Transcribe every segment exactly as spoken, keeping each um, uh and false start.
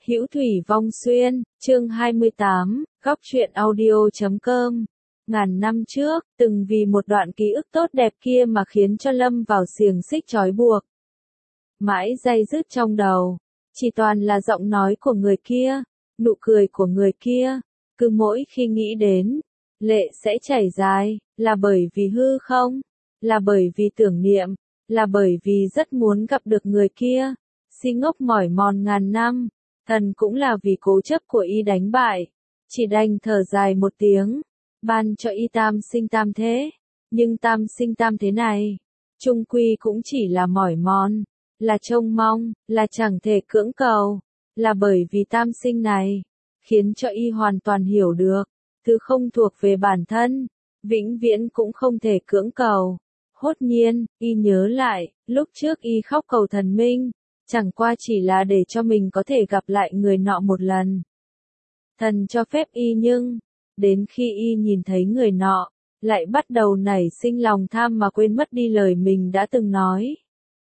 Hữu Thủy Vong Xuyên, chương hai mươi tám, góc truyện audio chấm com. Ngàn năm trước, từng vì một đoạn ký ức tốt đẹp kia mà khiến cho Lâm vào xiềng xích trói buộc. Mãi day dứt trong đầu, chỉ toàn là giọng nói của người kia, nụ cười của người kia, cứ mỗi khi nghĩ đến, lệ sẽ chảy dài, là bởi vì hư không, là bởi vì tưởng niệm, là bởi vì rất muốn gặp được người kia, si ngốc mỏi mòn ngàn năm. Thần cũng là vì cố chấp của y đánh bại, chỉ đành thở dài một tiếng, ban cho y tam sinh tam thế, nhưng tam sinh tam thế này, chung quy cũng chỉ là mỏi mòn, là trông mong, là chẳng thể cưỡng cầu, là bởi vì tam sinh này, khiến cho y hoàn toàn hiểu được, thứ không thuộc về bản thân, vĩnh viễn cũng không thể cưỡng cầu. Hốt nhiên, y nhớ lại, lúc trước y khóc cầu thần minh, chẳng qua chỉ là để cho mình có thể gặp lại người nọ một lần. Thần cho phép y nhưng, đến khi y nhìn thấy người nọ, lại bắt đầu nảy sinh lòng tham mà quên mất đi lời mình đã từng nói.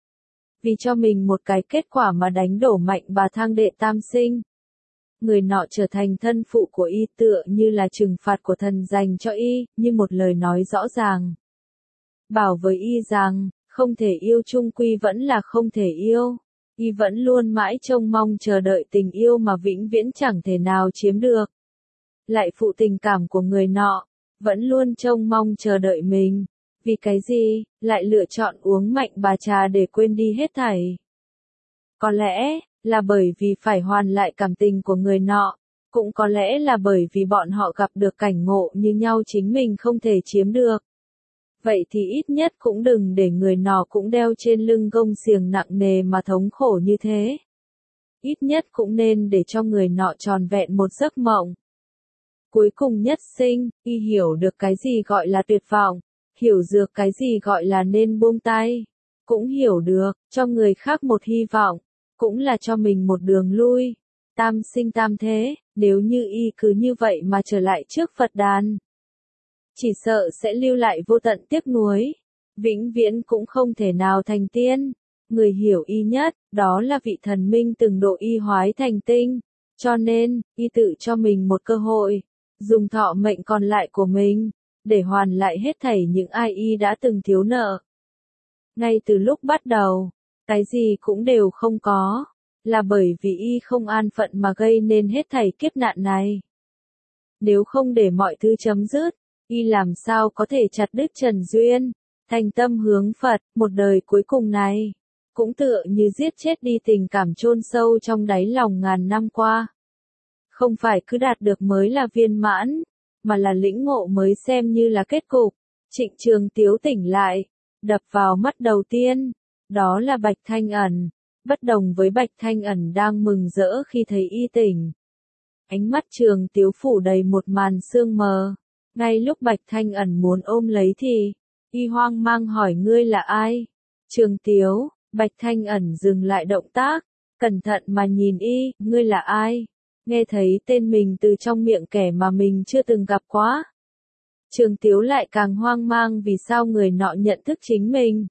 Vì cho mình một cái kết quả mà đánh đổ mạnh bà thang đệ tam sinh. Người nọ trở thành thân phụ của y tựa như là trừng phạt của thần dành cho y, như một lời nói rõ ràng. Bảo với y rằng, không thể yêu chung quy vẫn là không thể yêu. Y vẫn luôn mãi trông mong chờ đợi tình yêu mà vĩnh viễn chẳng thể nào chiếm được. Lại phụ tình cảm của người nọ, vẫn luôn trông mong chờ đợi mình. Vì cái gì, lại lựa chọn uống mạnh bà trà để quên đi hết thảy. Có lẽ, là bởi vì phải hoàn lại cảm tình của người nọ. Cũng có lẽ là bởi vì bọn họ gặp được cảnh ngộ như nhau chính mình không thể chiếm được. Vậy thì ít nhất cũng đừng để người nọ cũng đeo trên lưng gông xiềng nặng nề mà thống khổ như thế. Ít nhất cũng nên để cho người nọ tròn vẹn một giấc mộng. Cuối cùng nhất sinh, y hiểu được cái gì gọi là tuyệt vọng, hiểu được cái gì gọi là nên buông tay. Cũng hiểu được, cho người khác một hy vọng, cũng là cho mình một đường lui. Tam sinh tam thế, nếu như y cứ như vậy mà trở lại trước Phật đàn. Chỉ sợ sẽ lưu lại vô tận tiếc nuối, vĩnh viễn cũng không thể nào thành tiên. Người hiểu y nhất, đó là vị thần minh từng độ y hoái thành tinh, cho nên, y tự cho mình một cơ hội, dùng thọ mệnh còn lại của mình, để hoàn lại hết thảy những ai y đã từng thiếu nợ. Ngay từ lúc bắt đầu, cái gì cũng đều không có, là bởi vì y không an phận mà gây nên hết thảy kiếp nạn này. Nếu không để mọi thứ chấm dứt, y làm sao có thể chặt đứt trần duyên, thành tâm hướng Phật, một đời cuối cùng này, cũng tựa như giết chết đi tình cảm chôn sâu trong đáy lòng ngàn năm qua. Không phải cứ đạt được mới là viên mãn, mà là lĩnh ngộ mới xem như là kết cục. Trịnh Trường Tiếu tỉnh lại, đập vào mắt đầu tiên, đó là Bạch Thanh Ẩn, bất đồng với Bạch Thanh Ẩn đang mừng rỡ khi thấy y tỉnh. Ánh mắt Trường Tiếu phủ đầy một màn sương mờ. Ngay lúc Bạch Thanh Ẩn muốn ôm lấy thì, y hoang mang hỏi ngươi là ai? Trường Tiếu, Bạch Thanh Ẩn dừng lại động tác, cẩn thận mà nhìn y, ngươi là ai? Nghe thấy tên mình từ trong miệng kẻ mà mình chưa từng gặp quá. Trường Tiếu lại càng hoang mang vì sao người nọ nhận thức chính mình.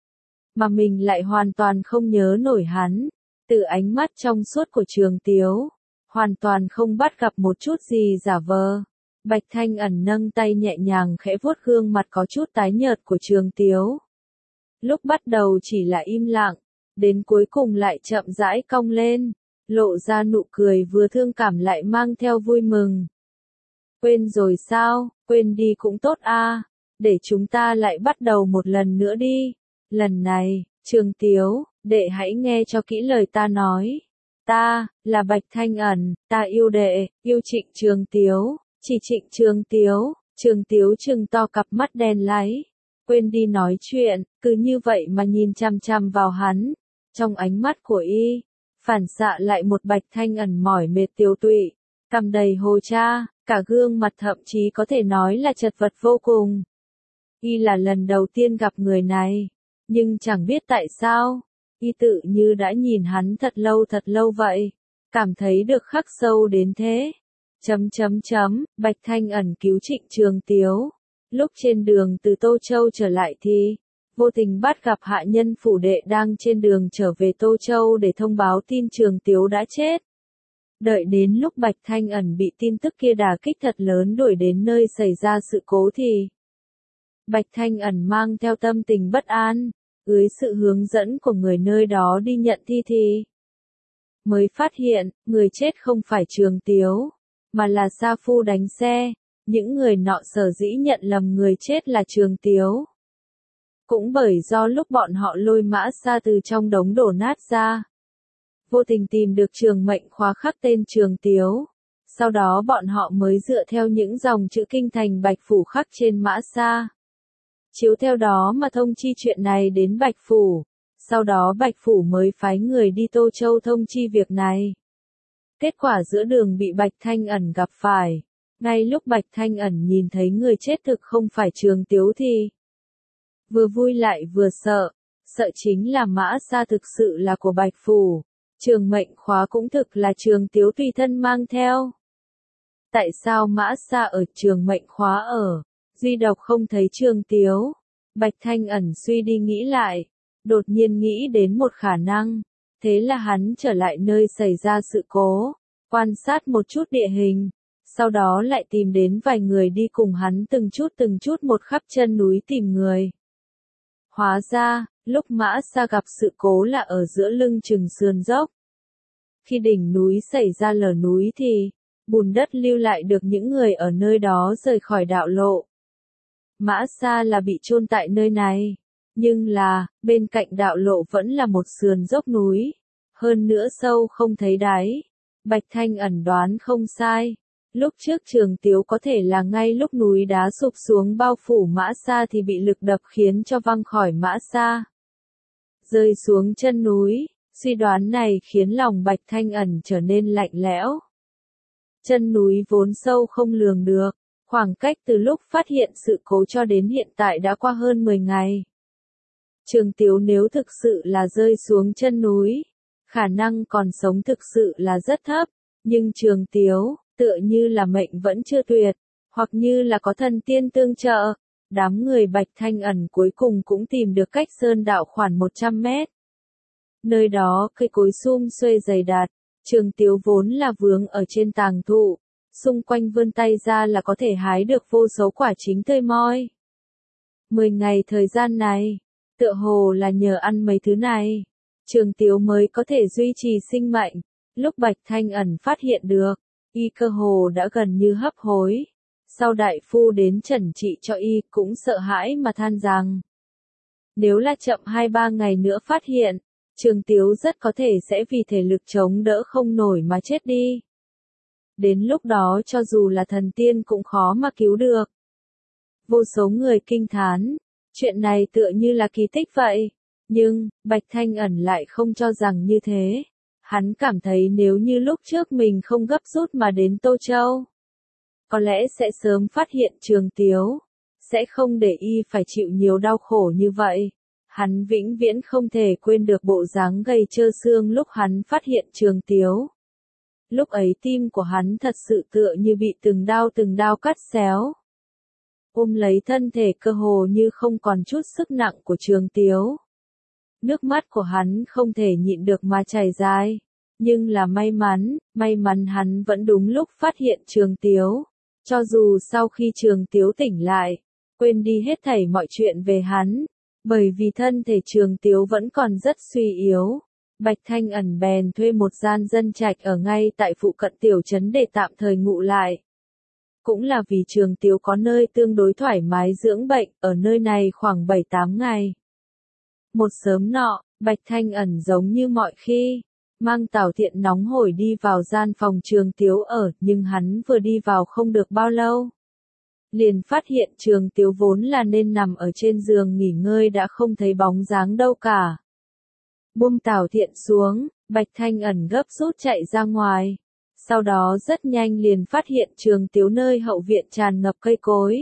Mà mình lại hoàn toàn không nhớ nổi hắn. Từ ánh mắt trong suốt của Trường Tiếu, hoàn toàn không bắt gặp một chút gì giả vờ. Bạch Thanh Ẩn nâng tay nhẹ nhàng khẽ vuốt gương mặt có chút tái nhợt của Trường Tiếu. Lúc bắt đầu chỉ là im lặng, đến cuối cùng lại chậm rãi cong lên, lộ ra nụ cười vừa thương cảm lại mang theo vui mừng. Quên rồi sao, quên đi cũng tốt a, để chúng ta lại bắt đầu một lần nữa đi. Lần này, Trường Tiếu, đệ hãy nghe cho kỹ lời ta nói. Ta, là Bạch Thanh Ẩn, ta yêu đệ, yêu Trịnh Trường Tiếu. Chỉ Trịnh Trường Tiếu, Trường Tiếu trừng to cặp mắt đen láy, quên đi nói chuyện, cứ như vậy mà nhìn chằm chằm vào hắn. Trong ánh mắt của y, phản xạ lại một Bạch Thanh Ẩn mỏi mệt tiêu tụy, cằm đầy hồ cha, cả gương mặt thậm chí có thể nói là chật vật vô cùng. Y là lần đầu tiên gặp người này, nhưng chẳng biết tại sao, y tự như đã nhìn hắn thật lâu thật lâu vậy, cảm thấy được khắc sâu đến thế. Chấm chấm chấm, Bạch Thanh Ẩn cứu Trịnh Trường Tiếu. Lúc trên đường từ Tô Châu trở lại thì, vô tình bắt gặp hạ nhân phủ đệ đang trên đường trở về Tô Châu để thông báo tin Trường Tiếu đã chết. Đợi đến lúc Bạch Thanh Ẩn bị tin tức kia đả kích thật lớn đuổi đến nơi xảy ra sự cố thì Bạch Thanh Ẩn mang theo tâm tình bất an, dưới sự hướng dẫn của người nơi đó đi nhận thi thì mới phát hiện, người chết không phải Trường Tiếu, mà là Sa Phu đánh xe. Những người nọ sở dĩ nhận lầm người chết là Trường Tiếu. Cũng bởi do lúc bọn họ lôi Mã Sa từ trong đống đổ nát ra, vô tình tìm được trường mệnh khóa khắc tên Trường Tiếu. Sau đó bọn họ mới dựa theo những dòng chữ kinh thành Bạch Phủ khắc trên Mã Sa. Chiếu theo đó mà thông chi chuyện này đến Bạch Phủ. Sau đó Bạch Phủ mới phái người đi Tô Châu thông chi việc này. Kết quả giữa đường bị Bạch Thanh Ẩn gặp phải. Ngay lúc Bạch Thanh Ẩn nhìn thấy người chết thực không phải Trường Tiếu thì vừa vui lại vừa sợ. Sợ chính là Mã Sa thực sự là của Bạch Phủ. Trường mệnh khóa cũng thực là Trường Tiếu tùy thân mang theo. Tại sao Mã Sa ở trường mệnh khóa ở, duy độc không thấy Trường Tiếu? Bạch Thanh Ẩn suy đi nghĩ lại, đột nhiên nghĩ đến một khả năng. Thế là hắn trở lại nơi xảy ra sự cố, quan sát một chút địa hình, sau đó lại tìm đến vài người đi cùng hắn từng chút từng chút một khắp chân núi tìm người. Hóa ra, lúc Mã Sa gặp sự cố là ở giữa lưng chừng sườn dốc. Khi đỉnh núi xảy ra lở núi thì, bùn đất lưu lại được những người ở nơi đó rời khỏi đạo lộ. Mã Sa là bị chôn tại nơi này, nhưng là, bên cạnh đạo lộ vẫn là một sườn dốc núi, hơn nữa sâu không thấy đáy. Bạch Thanh Ẩn đoán không sai. Lúc trước Trường Tiếu có thể là ngay lúc núi đá sụp xuống bao phủ Mã Sa thì bị lực đập khiến cho văng khỏi Mã Sa, rơi xuống chân núi. Suy đoán này khiến lòng Bạch Thanh Ẩn trở nên lạnh lẽo. Chân núi vốn sâu không lường được, khoảng cách từ lúc phát hiện sự cố cho đến hiện tại đã qua hơn mười ngày. Trường Tiếu nếu thực sự là rơi xuống chân núi, khả năng còn sống thực sự là rất thấp, nhưng Trường Tiếu, tựa như là mệnh vẫn chưa tuyệt, hoặc như là có thần tiên tương trợ. Đám người Bạch Thanh Ẩn cuối cùng cũng tìm được cách sơn đạo khoảng một trăm mét. Nơi đó cây cối sum xuê dày đặc, Trường Tiếu vốn là vướng ở trên tàng thụ, xung quanh vươn tay ra là có thể hái được vô số quả chín tươi moi. Mười ngày thời gian này, tựa hồ là nhờ ăn mấy thứ này, Trường Tiếu mới có thể duy trì sinh mệnh. Lúc Bạch Thanh Ẩn phát hiện được, y cơ hồ đã gần như hấp hối. Sau đại phu đến trần trị cho y cũng sợ hãi mà than rằng, nếu là chậm hai ba ngày nữa phát hiện, Trường Tiếu rất có thể sẽ vì thể lực chống đỡ không nổi mà chết đi. Đến lúc đó cho dù là thần tiên cũng khó mà cứu được. Vô số người kinh thán, chuyện này tựa như là kỳ tích vậy. Nhưng, Bạch Thanh Ẩn lại không cho rằng như thế. Hắn cảm thấy nếu như lúc trước mình không gấp rút mà đến Tô Châu, có lẽ sẽ sớm phát hiện Trường Tiếu, sẽ không để y phải chịu nhiều đau khổ như vậy. Hắn vĩnh viễn không thể quên được bộ dáng gầy trơ xương lúc hắn phát hiện Trường Tiếu. Lúc ấy tim của hắn thật sự tựa như bị từng đao từng đao cắt xéo. Ôm lấy thân thể cơ hồ như không còn chút sức nặng của Trường Tiếu. Nước mắt của hắn không thể nhịn được mà chảy dài. Nhưng là may mắn, may mắn hắn vẫn đúng lúc phát hiện Trường Tiếu. Cho dù sau khi Trường Tiếu tỉnh lại, quên đi hết thảy mọi chuyện về hắn. Bởi vì thân thể Trường Tiếu vẫn còn rất suy yếu. Bạch Thanh Ẩn bèn thuê một gian dân trạch ở ngay tại phụ cận tiểu trấn để tạm thời ngụ lại. Cũng là vì Trường Tiếu có nơi tương đối thoải mái dưỡng bệnh, ở nơi này khoảng bảy tám ngày. Một sớm nọ, Bạch Thanh Ẩn giống như mọi khi, mang Tào Thiện nóng hổi đi vào gian phòng Trường Tiếu ở, nhưng hắn vừa đi vào không được bao lâu. Liền phát hiện Trường Tiếu vốn là nên nằm ở trên giường nghỉ ngơi đã không thấy bóng dáng đâu cả. Buông Tào Thiện xuống, Bạch Thanh Ẩn gấp rút chạy ra ngoài. Sau đó rất nhanh liền phát hiện Trường Tiếu nơi hậu viện tràn ngập cây cối.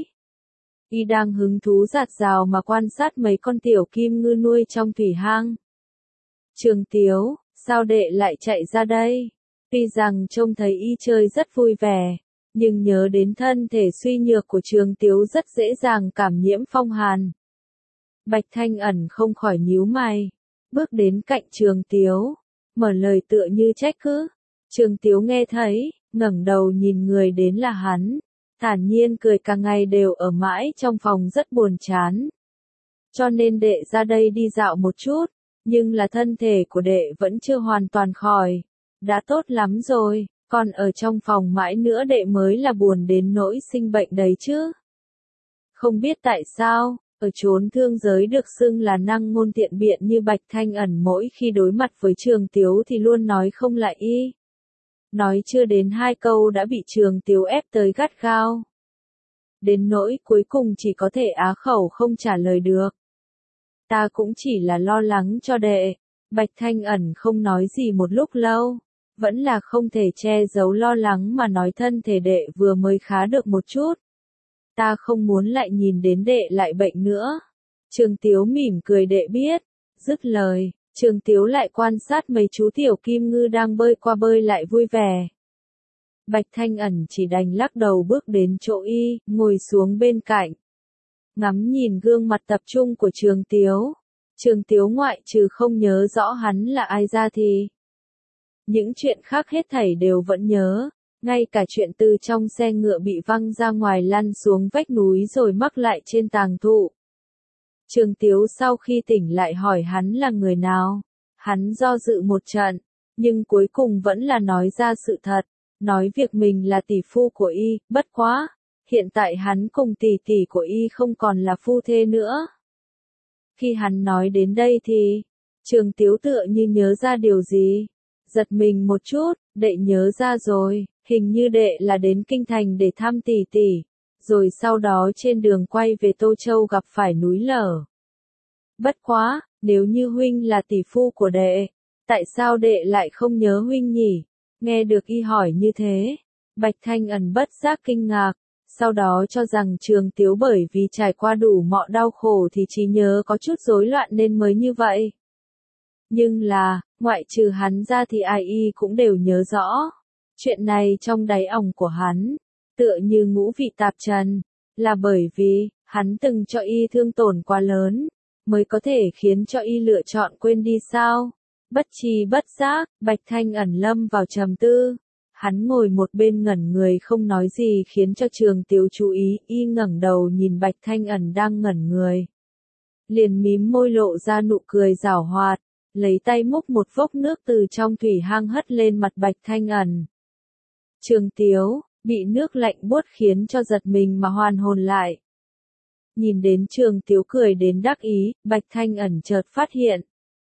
Y đang hứng thú rạt rào mà quan sát mấy con tiểu kim ngư nuôi trong thủy hang. Trường Tiếu, sao đệ lại chạy ra đây? Tuy rằng trông thấy y chơi rất vui vẻ, nhưng nhớ đến thân thể suy nhược của Trường Tiếu rất dễ dàng cảm nhiễm phong hàn. Bạch Thanh Ẩn không khỏi nhíu mày, bước đến cạnh Trường Tiếu, mở lời tựa như trách cứ. Trường Tiếu nghe thấy, ngẩng đầu nhìn người đến là hắn, thản nhiên cười, cả ngày đều ở mãi trong phòng rất buồn chán. Cho nên đệ ra đây đi dạo một chút, nhưng là thân thể của đệ vẫn chưa hoàn toàn khỏi. Đã tốt lắm rồi, còn ở trong phòng mãi nữa đệ mới là buồn đến nỗi sinh bệnh đấy chứ. Không biết tại sao, ở chốn thương giới được xưng là năng ngôn tiện biện như Bạch Thanh Ẩn mỗi khi đối mặt với Trường Tiếu thì luôn nói không lại y. Nói chưa đến hai câu đã bị Trường Tiếu ép tới gắt gao. Đến nỗi cuối cùng chỉ có thể á khẩu không trả lời được. Ta cũng chỉ là lo lắng cho đệ. Bạch Thanh Ẩn không nói gì một lúc lâu, vẫn là không thể che giấu lo lắng mà nói thân thể đệ vừa mới khá được một chút. Ta không muốn lại nhìn đến đệ lại bệnh nữa. Trường Tiếu mỉm cười, đệ biết. Dứt lời, Trường Tiếu lại quan sát mấy chú tiểu kim ngư đang bơi qua bơi lại vui vẻ. Bạch Thanh Ẩn chỉ đành lắc đầu bước đến chỗ y, ngồi xuống bên cạnh. Ngắm nhìn gương mặt tập trung của Trường Tiếu. Trường Tiếu ngoại trừ không nhớ rõ hắn là ai ra thì những chuyện khác hết thảy đều vẫn nhớ, ngay cả chuyện từ trong xe ngựa bị văng ra ngoài lăn xuống vách núi rồi mắc lại trên tàng thụ. Trường Tiếu sau khi tỉnh lại hỏi hắn là người nào, hắn do dự một trận, nhưng cuối cùng vẫn là nói ra sự thật, nói việc mình là tỷ phu của y, bất quá, hiện tại hắn cùng tỷ tỷ của y không còn là phu thê nữa. Khi hắn nói đến đây thì, Trường Tiếu tựa như nhớ ra điều gì, giật mình một chút, đệ nhớ ra rồi, hình như đệ là đến Kinh Thành để thăm tỷ tỷ, rồi sau đó trên đường quay về Tô Châu gặp phải núi lở. Bất quá, nếu như huynh là tỷ phu của đệ, tại sao đệ lại không nhớ huynh nhỉ? Nghe được y hỏi như thế, Bạch Thanh Ẩn bất giác kinh ngạc, sau đó cho rằng Trường Tiếu bởi vì trải qua đủ mọi đau khổ thì trí nhớ có chút rối loạn nên mới như vậy. Nhưng là, ngoại trừ hắn ra thì ai y cũng đều nhớ rõ. Chuyện này trong đáy ỏng của hắn, tựa như ngũ vị tạp trần, là bởi vì, hắn từng cho y thương tổn quá lớn, mới có thể khiến cho y lựa chọn quên đi sao. Bất tri bất giác, Bạch Thanh Ẩn lâm vào trầm tư. Hắn ngồi một bên ngẩn người không nói gì khiến cho Trường Tiếu chú ý, y ngẩng đầu nhìn Bạch Thanh Ẩn đang ngẩn người. Liền mím môi lộ ra nụ cười giảo hoạt, lấy tay múc một vốc nước từ trong thủy hang hất lên mặt Bạch Thanh Ẩn. Trường Tiếu, bị nước lạnh buốt khiến cho giật mình mà hoàn hồn lại. Nhìn đến Trường Tiếu cười đến đắc ý, Bạch Thanh Ẩn chợt phát hiện.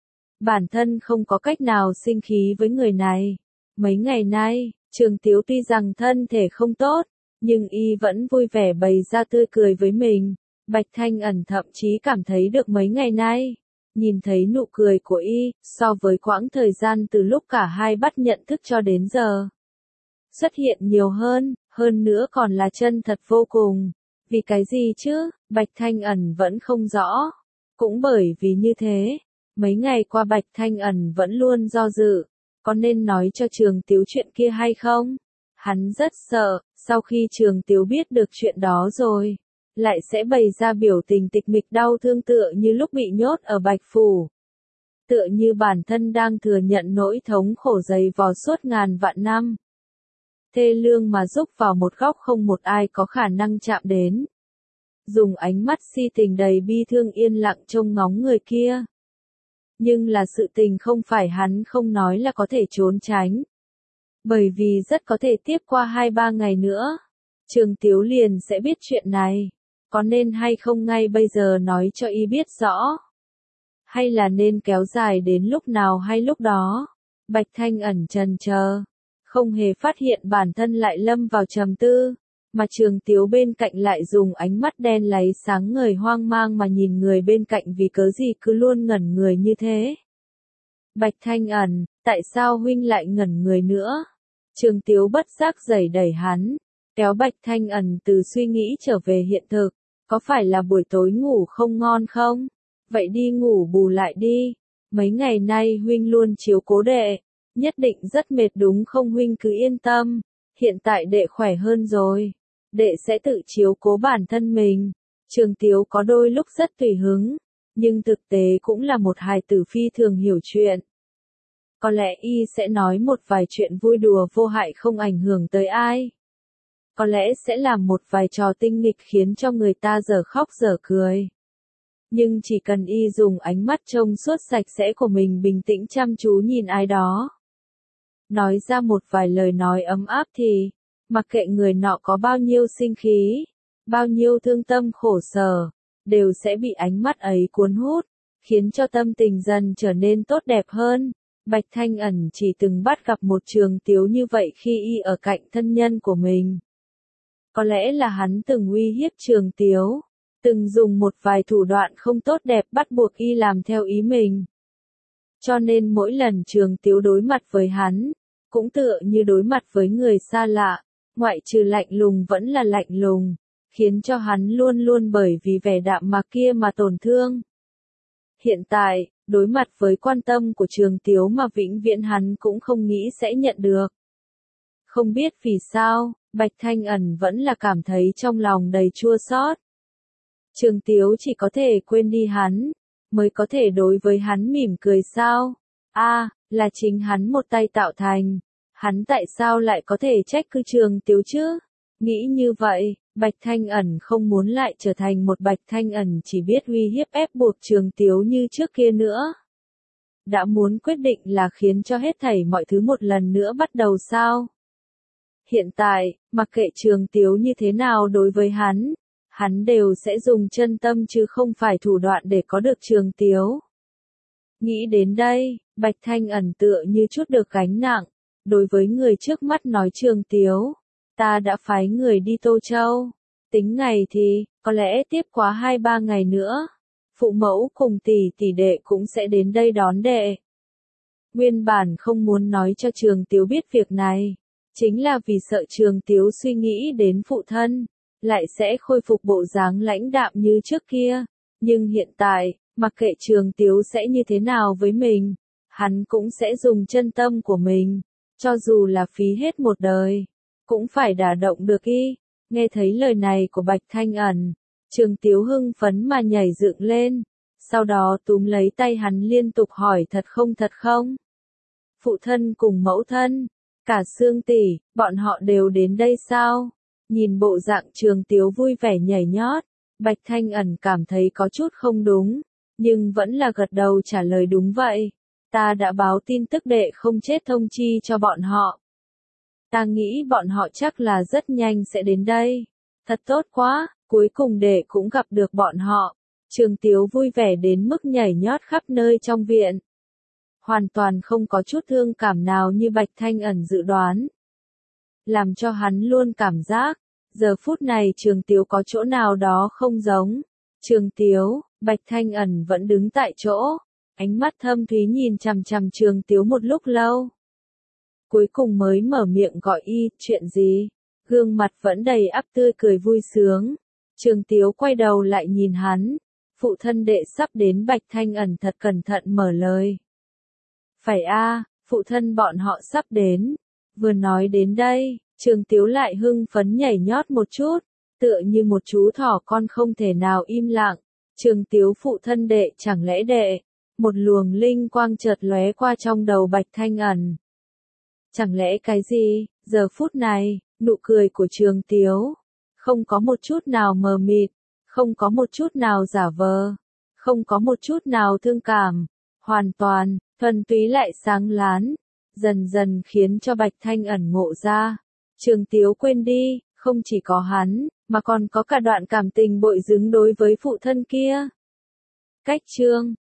Bản thân không có cách nào sinh khí với người này. Mấy ngày nay, Trường Tiếu tuy rằng thân thể không tốt, nhưng y vẫn vui vẻ bày ra tươi cười với mình. Bạch Thanh Ẩn thậm chí cảm thấy được mấy ngày nay, nhìn thấy nụ cười của y, so với quãng thời gian từ lúc cả hai bắt nhận thức cho đến giờ. Xuất hiện nhiều hơn, hơn nữa còn là chân thật vô cùng. Vì cái gì chứ, Bạch Thanh Ẩn vẫn không rõ. Cũng bởi vì như thế, mấy ngày qua Bạch Thanh Ẩn vẫn luôn do dự, có nên nói cho Trường Tiếu chuyện kia hay không? Hắn rất sợ, sau khi Trường Tiếu biết được chuyện đó rồi, lại sẽ bày ra biểu tình tịch mịch đau thương tựa như lúc bị nhốt ở Bạch Phủ. Tựa như bản thân đang thừa nhận nỗi thống khổ dày vò suốt ngàn vạn năm. Thê lương mà rúc vào một góc không một ai có khả năng chạm đến. Dùng ánh mắt si tình đầy bi thương yên lặng trông ngóng người kia. Nhưng là sự tình không phải hắn không nói là có thể trốn tránh. Bởi vì rất có thể tiếp qua hai ba ngày nữa, Trường Tiếu liền sẽ biết chuyện này. Có nên hay không ngay bây giờ nói cho y biết rõ? Hay là nên kéo dài đến lúc nào hay lúc đó? Bạch Thanh Ẩn chần chờ, không hề phát hiện bản thân lại lâm vào trầm tư, mà Trường Tiếu bên cạnh lại dùng ánh mắt đen láy sáng ngời hoang mang mà nhìn người bên cạnh vì cớ gì cứ luôn ngẩn người như thế. Bạch Thanh Ẩn, tại sao huynh lại ngẩn người nữa? Trường Tiếu bất giác giày đẩy hắn, kéo Bạch Thanh Ẩn từ suy nghĩ trở về hiện thực. Có phải là buổi tối ngủ không ngon không? Vậy đi ngủ bù lại đi. Mấy ngày nay huynh luôn chiếu cố đệ. Nhất định rất mệt đúng không huynh, cứ yên tâm. Hiện tại đệ khỏe hơn rồi. Đệ sẽ tự chiếu cố bản thân mình. Trường Tiếu có đôi lúc rất tùy hứng. Nhưng thực tế cũng là một hài tử phi thường hiểu chuyện. Có lẽ y sẽ nói một vài chuyện vui đùa vô hại không ảnh hưởng tới ai. Có lẽ sẽ làm một vài trò tinh nghịch khiến cho người ta dở khóc dở cười. Nhưng chỉ cần y dùng ánh mắt trông suốt sạch sẽ của mình bình tĩnh chăm chú nhìn ai đó, nói ra một vài lời nói ấm áp thì, mặc kệ người nọ có bao nhiêu sinh khí, bao nhiêu thương tâm khổ sở, đều sẽ bị ánh mắt ấy cuốn hút, khiến cho tâm tình dần trở nên tốt đẹp hơn. Bạch Thanh Ẩn chỉ từng bắt gặp một Trường Tiếu như vậy khi y ở cạnh thân nhân của mình. Có lẽ là hắn từng uy hiếp Trường Tiếu, từng dùng một vài thủ đoạn không tốt đẹp bắt buộc y làm theo ý mình. Cho nên mỗi lần Trường Tiếu đối mặt với hắn, cũng tựa như đối mặt với người xa lạ, ngoại trừ lạnh lùng vẫn là lạnh lùng, khiến cho hắn luôn luôn bởi vì vẻ đạm mạc kia mà tổn thương. Hiện tại, đối mặt với quan tâm của Trường Tiếu mà vĩnh viễn hắn cũng không nghĩ sẽ nhận được. Không biết vì sao, Bạch Thanh Ẩn vẫn là cảm thấy trong lòng đầy chua xót. Trường Tiếu chỉ có thể quên đi hắn, mới có thể đối với hắn mỉm cười sao? A, à, là chính hắn một tay tạo thành, hắn tại sao lại có thể trách cứ Trường Tiếu chứ? Nghĩ như vậy, Bạch Thanh Ẩn không muốn lại trở thành một Bạch Thanh Ẩn chỉ biết uy hiếp ép buộc Trường Tiếu như trước kia nữa. Đã muốn quyết định là khiến cho hết thảy mọi thứ một lần nữa bắt đầu sao? Hiện tại, mặc kệ Trường Tiếu như thế nào đối với hắn, hắn đều sẽ dùng chân tâm chứ không phải thủ đoạn để có được Trường Tiếu. Nghĩ đến đây, Bạch Thanh Ẩn tựa như chút được gánh nặng, đối với người trước mắt nói Trường Tiếu, ta đã phái người đi Tô Châu, tính ngày thì, có lẽ tiếp quá hai ba ngày nữa, phụ mẫu cùng tỷ tỷ đệ cũng sẽ đến đây đón đệ. Nguyên bản không muốn nói cho Trường Tiếu biết việc này, chính là vì sợ Trường Tiếu suy nghĩ đến phụ thân, lại sẽ khôi phục bộ dáng lãnh đạm như trước kia, nhưng hiện tại, mặc kệ Trường Tiếu sẽ như thế nào với mình, hắn cũng sẽ dùng chân tâm của mình, cho dù là phí hết một đời, cũng phải đả động được y. Nghe thấy lời này của Bạch Thanh Ẩn, Trường Tiếu hưng phấn mà nhảy dựng lên, sau đó túm lấy tay hắn liên tục hỏi thật không thật không? Phụ thân cùng mẫu thân, cả Sương tỷ, bọn họ đều đến đây sao? Nhìn bộ dạng Trường Tiếu vui vẻ nhảy nhót, Bạch Thanh Ẩn cảm thấy có chút không đúng, nhưng vẫn là gật đầu trả lời đúng vậy. Ta đã báo tin tức đệ không chết thông chi cho bọn họ. Ta nghĩ bọn họ chắc là rất nhanh sẽ đến đây. Thật tốt quá, cuối cùng đệ cũng gặp được bọn họ. Trường Tiếu vui vẻ đến mức nhảy nhót khắp nơi trong viện. Hoàn toàn không có chút thương cảm nào như Bạch Thanh Ẩn dự đoán. Làm cho hắn luôn cảm giác, giờ phút này Trường Tiếu có chỗ nào đó không giống. Trường Tiếu, Bạch Thanh Ẩn vẫn đứng tại chỗ, ánh mắt thâm thúy nhìn chằm chằm Trường Tiếu một lúc lâu. Cuối cùng mới mở miệng gọi y, chuyện gì? Gương mặt vẫn đầy ắp tươi cười vui sướng. Trường Tiếu quay đầu lại nhìn hắn. Phụ thân đệ sắp đến. Bạch Thanh Ẩn thật cẩn thận mở lời. Phải a, phụ thân bọn họ sắp đến. Vừa nói đến đây, Trường Tiếu lại hưng phấn nhảy nhót một chút, tựa như một chú thỏ con không thể nào im lặng. Trường Tiếu phụ thân đệ chẳng lẽ đệ? Một luồng linh quang chợt lóe qua trong đầu Bạch Thanh Ẩn. Chẳng lẽ cái gì? Giờ phút này, nụ cười của Trường Tiếu, không có một chút nào mờ mịt, không có một chút nào giả vờ, không có một chút nào thương cảm, hoàn toàn, thuần túy lại sáng láng, dần dần khiến cho Bạch Thanh Ẩn ngộ ra. Trường Tiếu quên đi, không chỉ có hắn, mà còn có cả đoạn cảm tình bội dứng đối với phụ thân kia. Cách chương